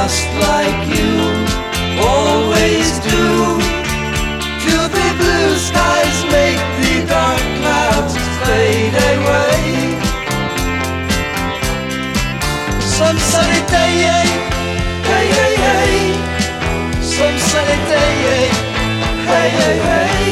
just like you always do. Till the blue skies make the dark clouds fade away. Some sunny day, hey, hey, hey, hey. Some sunny day, hey, hey, hey, hey.